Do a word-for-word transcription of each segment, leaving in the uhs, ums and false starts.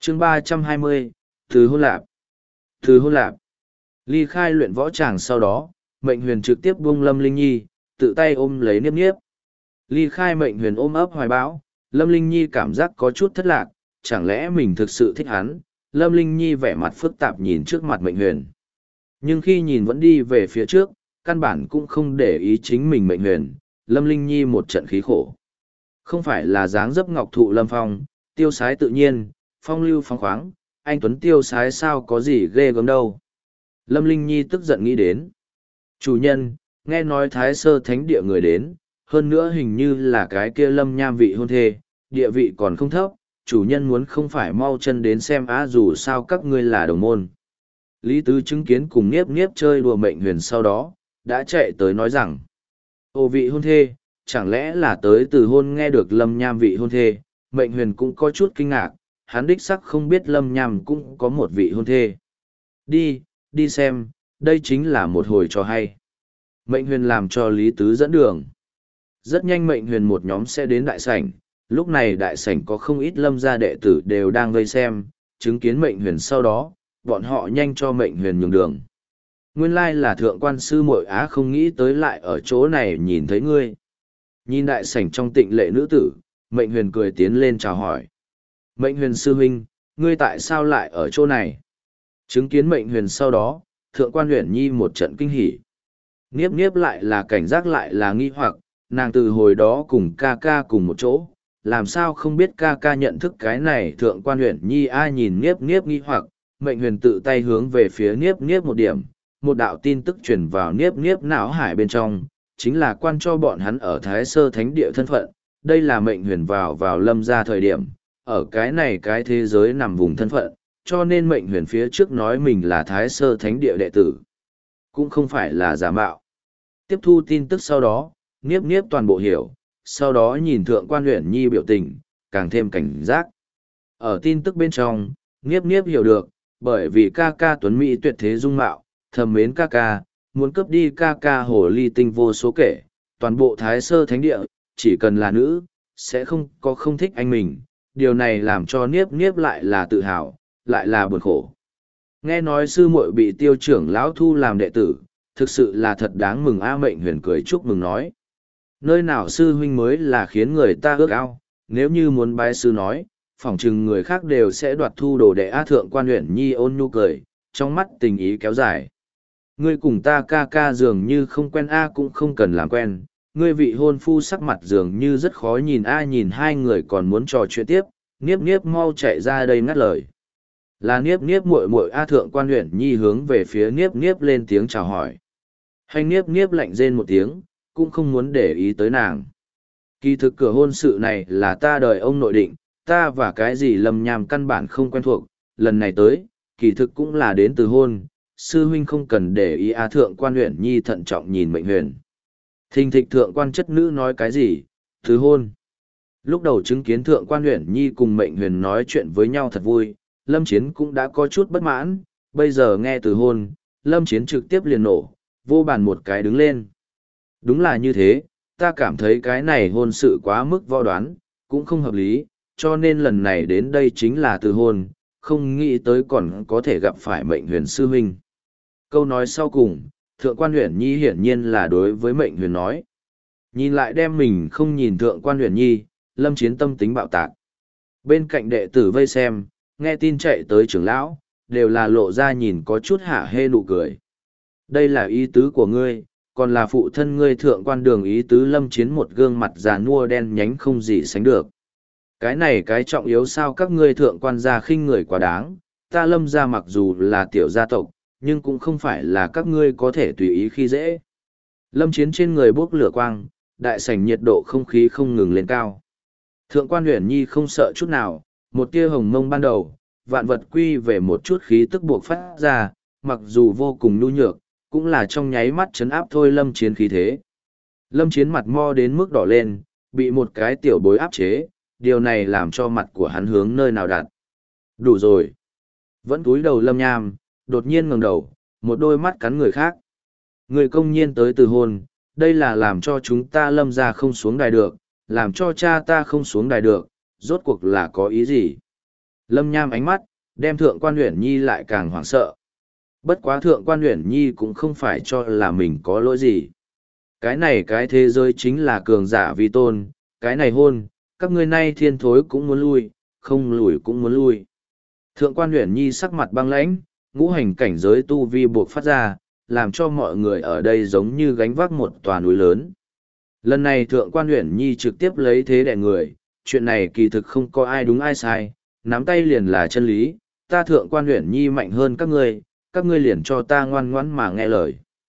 chương ba trăm hai mươi, Từ hôn lạp. Từ hôn lạp. Ly khai luyện võ tràng sau đó, mệnh huyền trực tiếp buông Lâm Linh Nhi, tự tay ôm lấy Niếp Niếp. Ly khai mệnh huyền ôm ấp hoài bão, Lâm Linh Nhi cảm giác có chút thất lạc, chẳng lẽ mình thực sự thích hắn. Lâm Linh Nhi vẻ mặt phức tạp nhìn trước mặt mệnh huyền. Nhưng khi nhìn vẫn đi về phía trước, căn bản cũng không để ý chính mình mệnh huyền, Lâm Linh Nhi một trận khí khổ. Không phải là dáng dấp ngọc thụ lâm phong, tiêu sái tự nhiên, phong lưu phóng khoáng, anh Tuấn tiêu sái sao có gì ghê gớm đâu. Lâm Linh Nhi tức giận nghĩ đến. Chủ nhân, nghe nói Thái Sơ Thánh Địa người đến, hơn nữa hình như là cái kia Lâm Nham vị hôn thê, địa vị còn không thấp, chủ nhân muốn không phải mau chân đến xem á dù sao các ngươi là đồng môn. Lý Tứ chứng kiến cùng Niếp Niếp chơi đùa mệnh huyền sau đó, đã chạy tới nói rằng, ô vị hôn thê, chẳng lẽ là tới từ hôn nghe được Lâm Nham vị hôn thê, mệnh huyền cũng có chút kinh ngạc, hắn đích sắc không biết Lâm Nham cũng có một vị hôn thê. Đi, đi xem, đây chính là một hồi trò hay. Mệnh huyền làm cho Lý Tứ dẫn đường. Rất nhanh mệnh huyền một nhóm sẽ đến đại sảnh, lúc này đại sảnh có không ít Lâm gia đệ tử đều đang vây xem, chứng kiến mệnh huyền sau đó, bọn họ nhanh cho mệnh huyền nhường đường. Nguyên lai là thượng quan sư muội á, không nghĩ tới lại ở chỗ này nhìn thấy ngươi. Nhìn đại sảnh trong tịnh lệ nữ tử, mệnh huyền cười tiến lên chào hỏi. Mệnh huyền sư huynh, ngươi tại sao lại ở chỗ này? Chứng kiến mệnh huyền sau đó, thượng quan huyền nhi một trận kinh hỉ. Niếp niếp lại là cảnh giác lại là nghi hoặc, nàng từ hồi đó cùng ca ca cùng một chỗ, làm sao không biết ca ca nhận thức cái này. Thượng quan huyền nhi ai nhìn niếp niếp nghi hoặc, mệnh huyền tự tay hướng về phía niếp niếp một điểm, một đạo tin tức truyền vào niếp niếp não hải bên trong, chính là quan cho bọn hắn ở Thái Sơ Thánh Địa thân phận. Đây là mệnh huyền vào vào Lâm gia thời điểm, ở cái này cái thế giới nằm vùng thân phận, cho nên mệnh huyền phía trước nói mình là Thái Sơ Thánh Địa đệ tử, cũng không phải là giả mạo. Tiếp thu tin tức sau đó, Niếp Niếp toàn bộ hiểu, sau đó nhìn thượng quan huyền nhi biểu tình, càng thêm cảnh giác. Ở tin tức bên trong, Niếp Niếp hiểu được, bởi vì ca ca tuấn mỹ tuyệt thế dung mạo, thầm mến ca ca, muốn cướp đi ca ca hồ ly tinh vô số kể, toàn bộ Thái Sơ Thánh Địa, chỉ cần là nữ, sẽ không có không thích anh mình. Điều này làm cho Niếp Niếp lại là tự hào, lại là buồn khổ. Nghe nói sư muội bị tiêu trưởng lão thu làm đệ tử, thực sự là thật đáng mừng a. Mệnh huyền cười chúc mừng nói. Nơi nào sư huynh mới là khiến người ta ước ao, nếu như muốn bái sư nói, phỏng chừng người khác đều sẽ đoạt thu đồ đệ a. Thượng quan huyền nhi ôn nhu cười, trong mắt tình ý kéo dài. Ngươi cùng ta ca ca dường như không quen a, cũng không cần làm quen. Ngươi vị hôn phu sắc mặt dường như rất khó nhìn a. Nhìn hai người còn muốn trò chuyện tiếp, Niếp Niếp mau chạy ra đây ngắt lời. Là Niếp Niếp muội muội a. Thượng quan huyền nhi hướng về phía Niếp Niếp lên tiếng chào hỏi. Hành Niếp Niếp lạnh rên một tiếng, cũng không muốn để ý tới nàng. Kỳ thực cửa hôn sự này là ta đời ông nội định, ta và cái gì Lâm Nham căn bản không quen thuộc, lần này tới, kỳ thực cũng là đến từ hôn, sư huynh không cần để ý a. Thượng quan huyền nhi thận trọng nhìn mệnh huyền. Thình thịch thượng quan chất nữ nói cái gì? Từ hôn. Lúc đầu chứng kiến thượng quan huyền nhi cùng mệnh huyền nói chuyện với nhau thật vui, Lâm Chiến cũng đã có chút bất mãn, bây giờ nghe từ hôn, Lâm Chiến trực tiếp liền nổ, vô bàn một cái đứng lên. Đúng là như thế, ta cảm thấy cái này hôn sự quá mức võ đoán, cũng không hợp lý, cho nên lần này đến đây chính là từ hôn, không nghĩ tới còn có thể gặp phải mệnh huyền sư huynh. Câu nói sau cùng, thượng quan huyền nhi hiển nhiên là đối với mệnh huyền nói. Nhìn lại đem mình không nhìn thượng quan huyền nhi, Lâm Chiến tâm tính bạo tạc. Bên cạnh đệ tử vây xem, nghe tin chạy tới trưởng lão, đều là lộ ra nhìn có chút hả hê nụ cười. Đây là ý tứ của ngươi, còn là phụ thân ngươi. Thượng quan đường ý tứ. Lâm Chiến một gương mặt già nua đen nhánh không gì sánh được. Cái này cái trọng yếu sao các ngươi thượng quan gia khinh người quá đáng, ta Lâm gia mặc dù là tiểu gia tộc, nhưng cũng không phải là các ngươi có thể tùy ý khi dễ. Lâm Chiến trên người bốc lửa quang, đại sảnh nhiệt độ không khí không ngừng lên cao. Thượng quan huyền nhi không sợ chút nào, một tia hồng mông ban đầu, vạn vật quy về một chút khí tức buộc phát ra, mặc dù vô cùng nhu nhược, cũng là trong nháy mắt chấn áp thôi Lâm Chiến khí thế. Lâm Chiến mặt mo đến mức đỏ lên, bị một cái tiểu bối áp chế, điều này làm cho mặt của hắn hướng nơi nào đặt. Đủ rồi. Vẫn túi đầu Lâm Nham, đột nhiên ngẩng đầu, một đôi mắt cắn người khác. Người công nhiên tới từ hôn, đây là làm cho chúng ta Lâm gia không xuống đài được, làm cho cha ta không xuống đài được, rốt cuộc là có ý gì? Lâm Nham ánh mắt, đem Thượng Quan Uyển Nhi lại càng hoảng sợ. Bất quá Thượng Quan Uyển Nhi cũng không phải cho là mình có lỗi gì. Cái này cái thế giới chính là cường giả vi tôn, cái này hôn, các ngươi nay thiên thối cũng muốn lui, không lùi cũng muốn lui. Thượng Quan Uyển Nhi sắc mặt băng lãnh, ngũ hành cảnh giới tu vi buộc phát ra, làm cho mọi người ở đây giống như gánh vác một tòa núi lớn. Lần này Thượng Quan Uyển Nhi trực tiếp lấy thế đè người, chuyện này kỳ thực không có ai đúng ai sai, nắm tay liền là chân lý, ta Thượng Quan Uyển Nhi mạnh hơn các ngươi, các ngươi liền cho ta ngoan ngoãn mà nghe lời.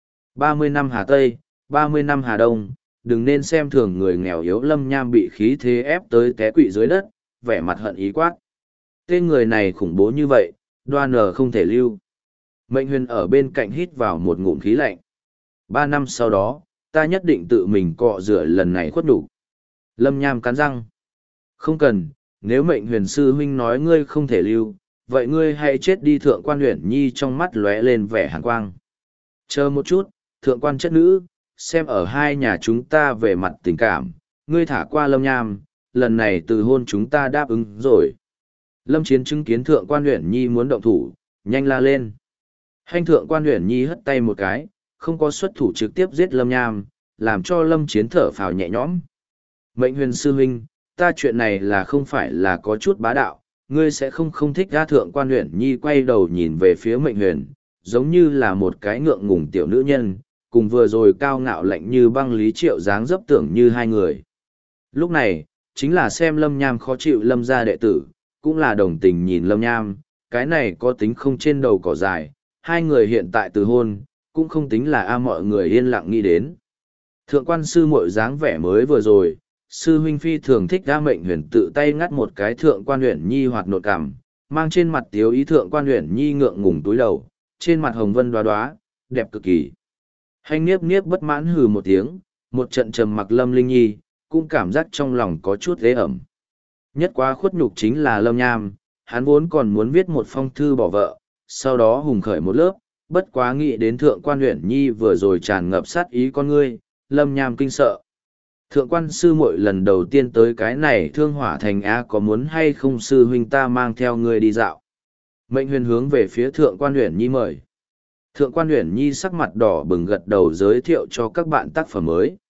ba mươi năm Hà Tây, ba mươi năm Hà Đông, đừng nên xem thường người nghèo yếu. Lâm Nham bị khí thế ép tới té quỵ dưới đất, vẻ mặt hận ý quát. Tên người này khủng bố như vậy, đoan nờ không thể lưu. Mệnh Huyền ở bên cạnh hít vào một ngụm khí lạnh. Ba năm sau đó, ta nhất định tự mình cọ rửa lần này khuất đủ. Lâm Nham cắn răng. Không cần, nếu Mệnh Huyền sư huynh nói ngươi không thể lưu, vậy ngươi hãy chết đi. Thượng Quan Uyển Nhi trong mắt lóe lên vẻ hàn quang. Chờ một chút, Thượng Quan chất nữ, xem ở hai nhà chúng ta về mặt tình cảm, ngươi thả qua Lâm Nham, lần này từ hôn chúng ta đáp ứng rồi. Lâm Chiến chứng kiến Thượng Quan Uyển Nhi muốn động thủ, nhanh la lên. Hành Thượng Quan Uyển Nhi hất tay một cái, không có xuất thủ trực tiếp giết Lâm Nham, làm cho Lâm Chiến thở phào nhẹ nhõm. Mệnh Huyền sư huynh, ta chuyện này là không phải là có chút bá đạo, ngươi sẽ không không thích. Ra Thượng Quan Uyển Nhi quay đầu nhìn về phía Mệnh Huyền, giống như là một cái ngượng ngùng tiểu nữ nhân, cùng vừa rồi cao ngạo lạnh như băng Lý Triệu dáng dấp tưởng như hai người. Lúc này, chính là xem Lâm Nham khó chịu Lâm gia đệ tử, cũng là đồng tình nhìn Lâm Nham, cái này có tính không trên đầu cỏ dài, hai người hiện tại từ hôn, cũng không tính là a mọi người yên lặng nghĩ đến. Thượng Quan sư muội dáng vẻ mới vừa rồi, sư huynh phi thường thích. Ra Mệnh Huyền tự tay ngắt một cái Thượng Quan Uyển Nhi hoạt nộn cảm, mang trên mặt tiếu ý. Thượng Quan Uyển Nhi ngượng ngùng túi đầu, trên mặt hồng vân đoá đoá, đẹp cực kỳ. Hành Niếp Niếp bất mãn hừ một tiếng, một trận trầm mặc. Lâm Linh Nhi cũng cảm giác trong lòng có chút ghê ẩm. Nhất quá khuất nhục chính là Lâm Nham, hắn vốn còn muốn viết một phong thư bỏ vợ, sau đó hùng khởi một lớp, bất quá nghĩ đến Thượng Quan Uyển Nhi vừa rồi tràn ngập sát ý con ngươi, Lâm Nham kinh sợ. Thượng Quan sư muội lần đầu tiên tới cái này Thương Hỏa Thành a, có muốn hay không sư huynh ta mang theo ngươi đi dạo? Mệnh Huyền hướng về phía Thượng Quan Uyển Nhi mời. Thượng Quan Uyển Nhi sắc mặt đỏ bừng gật đầu giới thiệu cho các bạn tác phẩm mới.